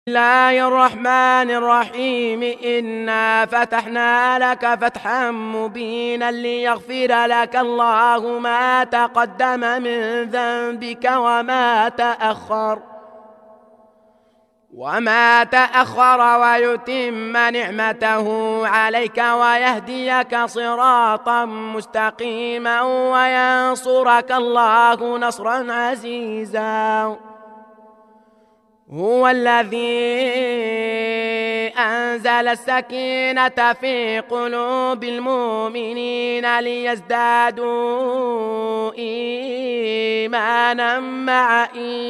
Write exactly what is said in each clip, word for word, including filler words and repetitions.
بسم الله الرحمن الرحيم. إنا فتحنا لك فتحا مبينا ليغفر لك الله ما تقدم من ذنبك وما تأخر وما تأخر ويتم نعمته عليك ويهديك صراطا مستقيما وينصرك الله نصرا عزيزا. هو الذي أنزل السكينة في قلوب المؤمنين ليزدادوا إيمانا مع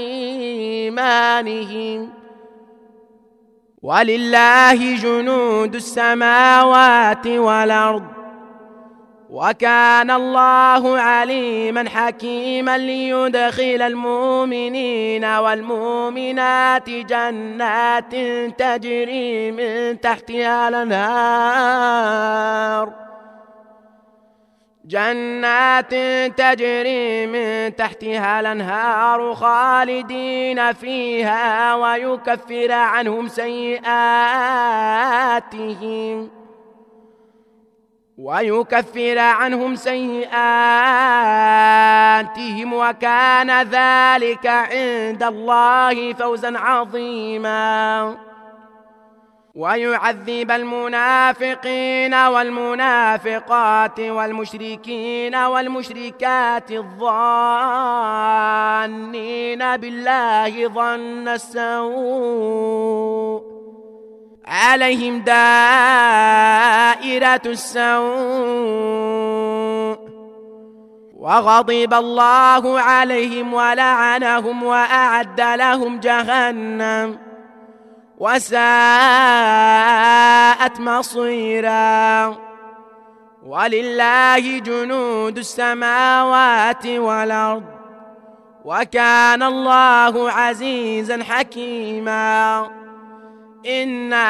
إيمانهم ولله جنود السماوات والأرض وكان الله عليما حكيما. ليدخل المؤمنين والمؤمنات جنات تجري من تحتها الأنهار جنات تجري من تحتها الأنهار خالدين فيها ويكفر عنهم سيئاتهم ويكفر عنهم سيئاتهم وكان ذلك عند الله فوزا عظيما. ويعذب المنافقين والمنافقات والمشركين والمشركات الظانين بالله ظن السوء عليهم دائرة السوء وغضب الله عليهم ولعنهم وأعد لهم جهنم وساءت مصيرا. ولله جنود السماوات والأرض وكان الله عزيزا حكيما. إنا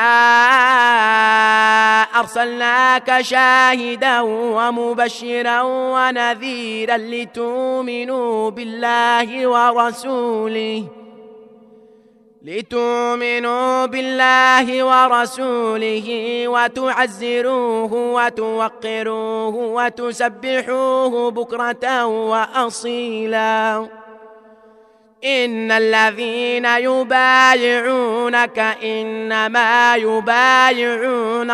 أرسلناك شاهدا ومبشرا ونذيرا لتؤمنوا بالله ورسوله لتؤمنوا بالله ورسوله وتعزروه وتوقروه وتسبحوه بكرة وأصيلا. إن الذين يبايعونك إنما يبايعون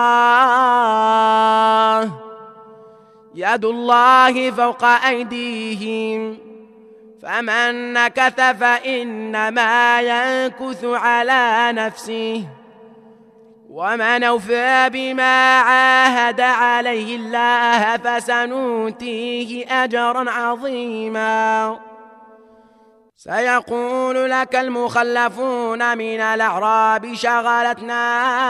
الله يد الله فوق أيديهم فمن نكث فإنما ينكث على نفسه ومن أوفى بما عاهد عليه الله فسنؤتيه أجرا عظيما. سيقول لك المخلفون من الأعراب شغلتنا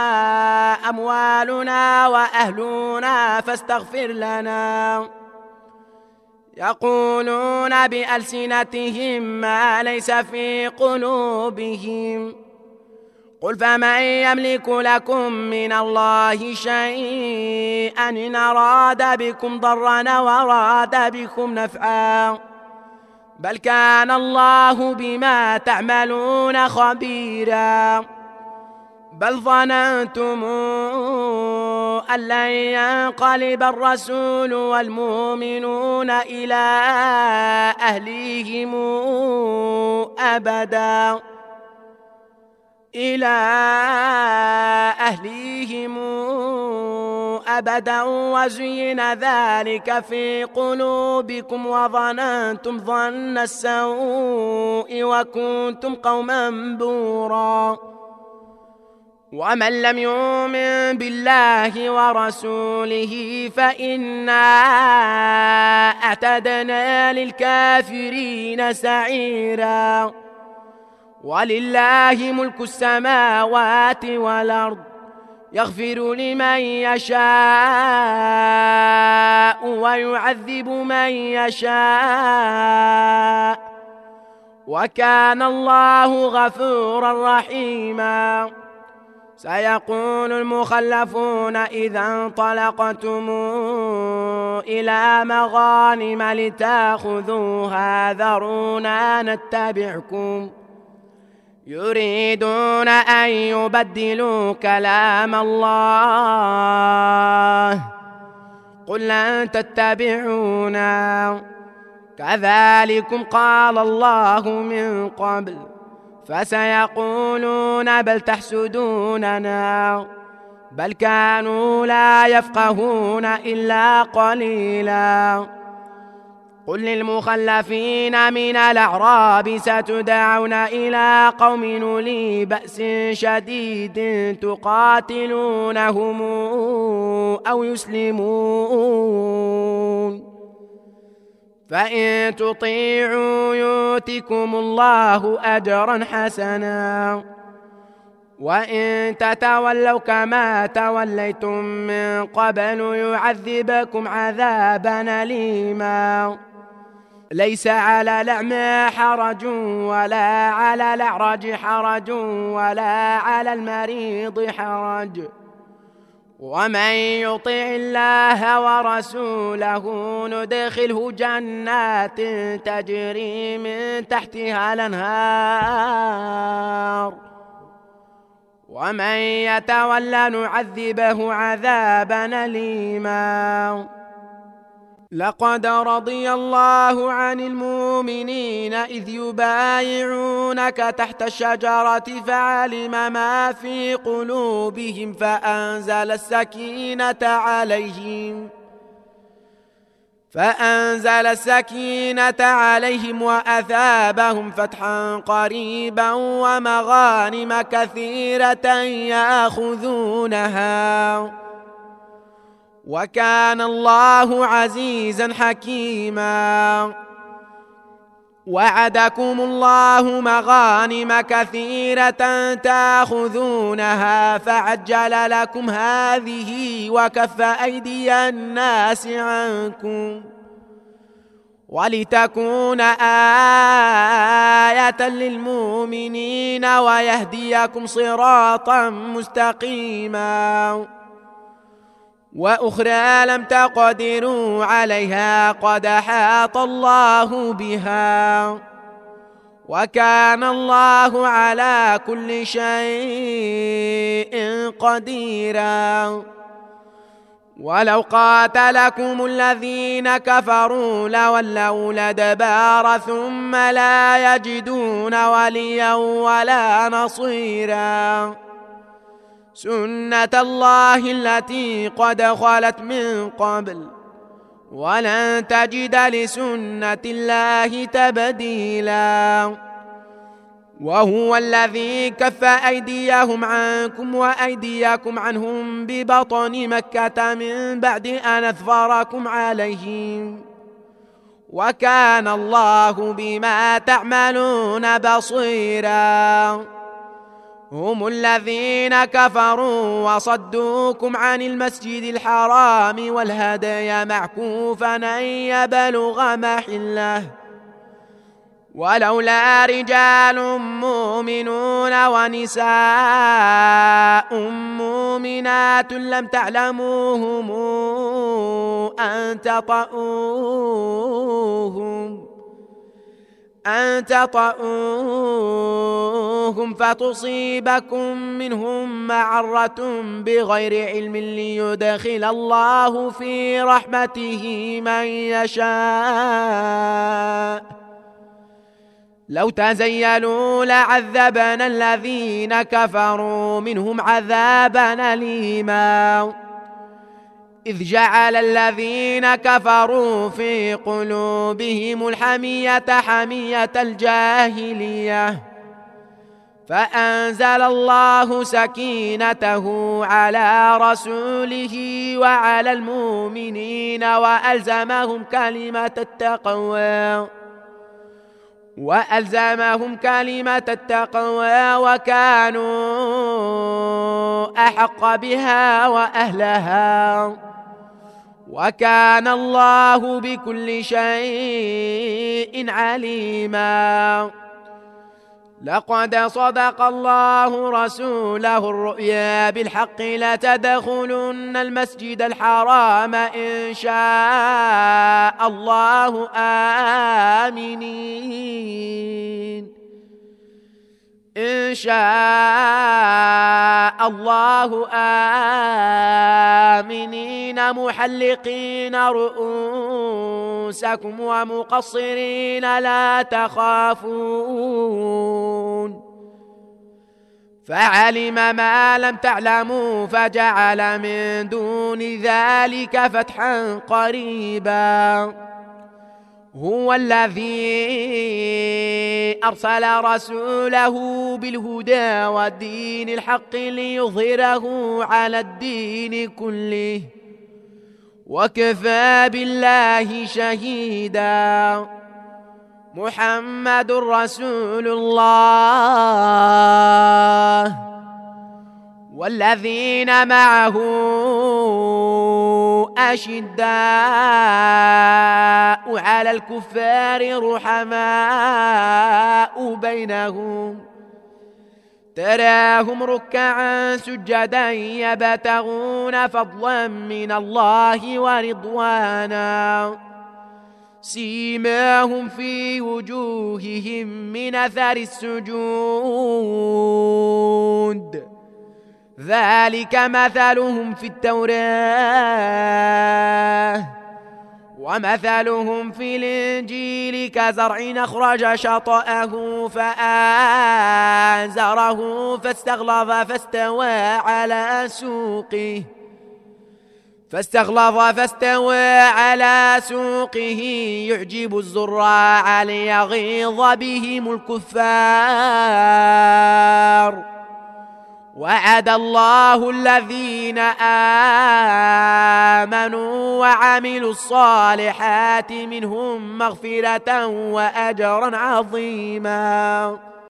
أموالنا وأهلنا فاستغفر لنا يقولون بألسنتهم ما ليس في قلوبهم قل فمن يملك لكم من الله شيئا إن أراد بكم ضرا وأراد بكم نفعا بل كان الله بما تعملون خبيرا. بل ظننتم أن لن ينقلب الرسول والمؤمنون إلى أهليهم أبدا إلى أهليهم أبدا وزين ذلك في قلوبكم وظننتم ظن السوء وكنتم قوما بورا. ومن لم يؤمن بالله ورسوله فإنا أعتدنا للكافرين سعيرا. ولله ملك السماوات والأرض يغفر لمن يشاء ويعذب من يشاء وكان الله غفورا رحيما. سيقول المخلفون إذا انطلقتم إلى مغانم لتأخذوها ذرونا نتبعكم يريدون أن يبدلوا كلام الله قل لن تتبعونا كذلكم قال الله من قبل فسيقولون بل تحسدوننا بل كانوا لا يفقهون إلا قليلا قل للمخلفين من الأعراب ستدعون إلى قوم أولي بأس شديد تقاتلونهم أو يسلمون فإن تطيعوا يؤتكم الله أجرا حسنا وإن تتولوا كما توليتم من قبل يعذبكم عذابا أليما ليس على الأعمى حرج ولا على الأعرج حرج ولا على المريض حرج ومن يطع الله ورسوله ندخله جنات تجري من تحتها الأنهار ومن يتولى نعذبه عذابا أليما لقد رضي الله عن المؤمنين إذ يبايعونك تحت الشجرة فعلم ما في قلوبهم فأنزل السكينة عليهم فأنزل السكينة عليهم وأثابهم فتحا قريبا ومغانم كثيرة يأخذونها وكان الله عزيزا حكيما وعدكم الله مغانم كثيرة تأخذونها فعجل لكم هذه وكف أيدي الناس عنكم ولتكون آية للمؤمنين ويهديكم صراطا مستقيما وأخرى لم تقدروا عليها قد أحاط الله بها وكان الله على كل شيء قديرا ولو قاتلكم الذين كفروا لولوا الأدبار ثم لا يجدون وليا ولا نصيرا سنة الله التي قد خلت من قبل ولن تجد لسنة الله تبديلا وهو الذي كف أيديهم عنكم وأيديكم عنهم ببطن مكة من بعد أن أظفركم عليهم وكان الله بما تعملون بصيرا هم الذين كفروا وصدوكم عن المسجد الحرام والهدي معكوفا أن يبلغ محله ولولا رجال مؤمنون ونساء مؤمنات لم تعلموهم أن تطؤوهم أن تطؤوهم فتصيبكم منهم معرة بغير علم ليدخل الله في رحمته من يشاء لو تزيلوا لعذبنا الذين كفروا منهم عذابا أليما إذ جعل الذين كفروا في قلوبهم الحمية حمية الجاهلية فأنزل الله سكينته على رسوله وعلى المؤمنين وألزمهم كلمة التقوى وألزمهم كلمة التقوى وكانوا أحق بها وأهلها وكان الله بكل شيء عليما لقد صدق الله رسوله الرؤيا بالحق لتدخلن المسجد الحرام إن شاء الله آمنين إن شاء الله آمنين محلقين رؤوسكم ومقصرين لا تخافون فعلم ما لم تعلموا فجعل من دون ذلك فتحا قريبا هو الذي أرسل رسوله بالهدى والدين الحق ليظهره على الدين كله وكفى بالله شهيدا محمد رسول الله والذين معه أشداء على الكفار رحماء بينهم تراهم ركعا سجدا يبتغون فضلا من الله ورضوانا سيماهم في وجوههم من أثر السجود ذلك مثلهم في التوراة ومثلهم في الإنجيل كزرع أخرج شطأه فآزره فاستغلظ فاستوى على سوقه فاستغلظ فاستوى على سوقه يعجب الزراع ليغيظ بهم الكفار وعد الله الذين آمنوا وعملوا الصالحات منهم مغفرة وأجرا عظيما